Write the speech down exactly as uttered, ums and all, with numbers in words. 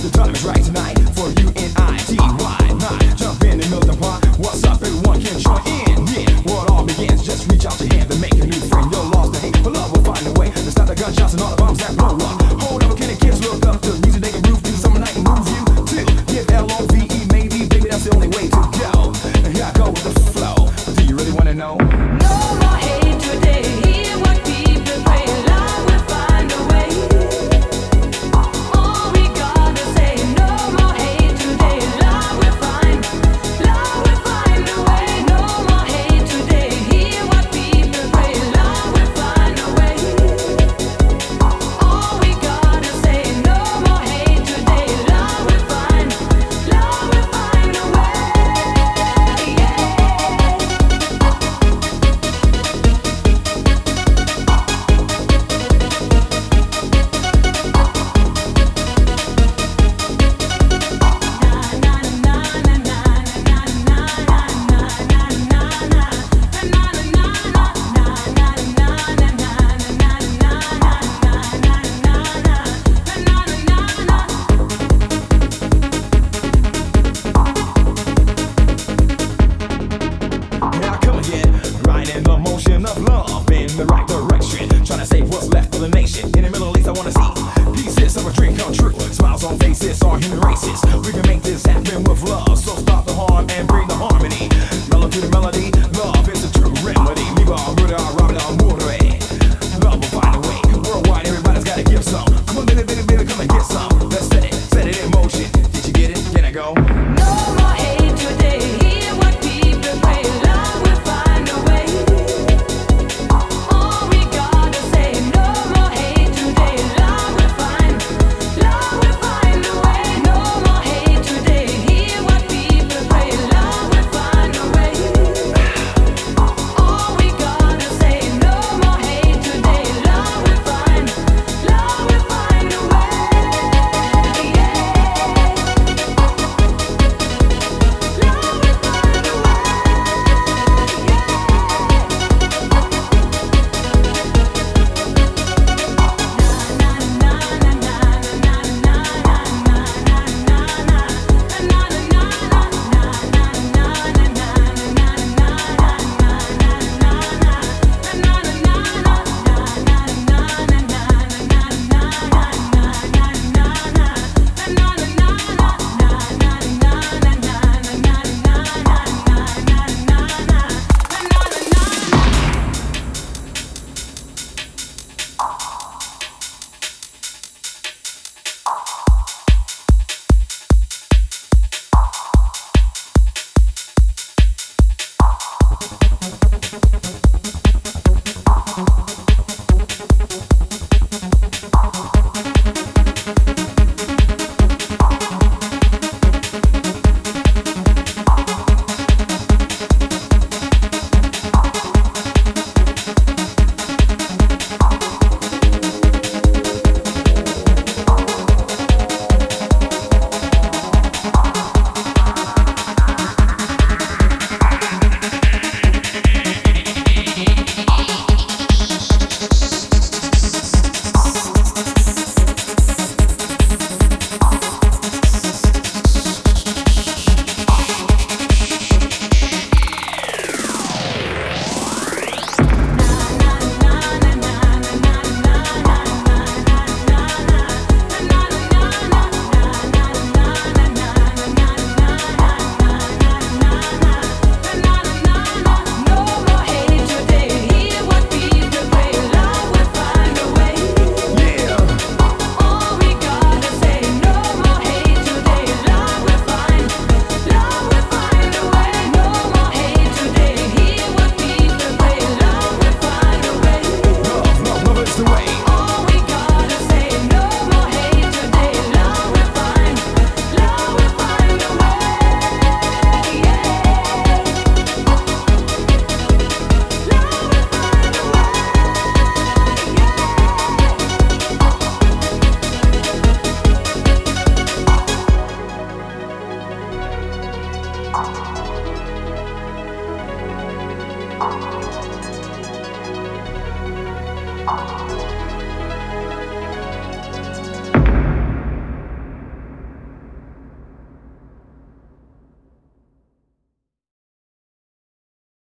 The time is right tonight for you and I. T Y nine, jump in and milk the pot. What's up, everyone can join in. Yeah, what all begins, just reach out your hand and make a new friend. You're lost to hate, but love will find a way to stop the gunshots and all the bombs that blow up. Hold up, can the kids look up to the music they can roof through the summer night and move you too. Give L O V E maybe, baby, that's the only way to go. And here I go with the flow. But do you really wanna know? No more hate today. Hear what people pray. Love will find a way. All we gotta say. No more hate today. Love will find. Love will find a way. No more hate today. Hear what people pray. Love will find a way. All we gotta say. No more hate today. Love will find. Love will find a way. Yeah. Here I come again, riding the motion of love in the right direction, trying to save what's left of the nation. In the Middle East, I wanna see pieces of a dream come true. Smiles on faces are human races. We can make this happen with love. So stop the harm and bring the harmony. Melody to melody, love is a true remedy. Leave our murder, rob it,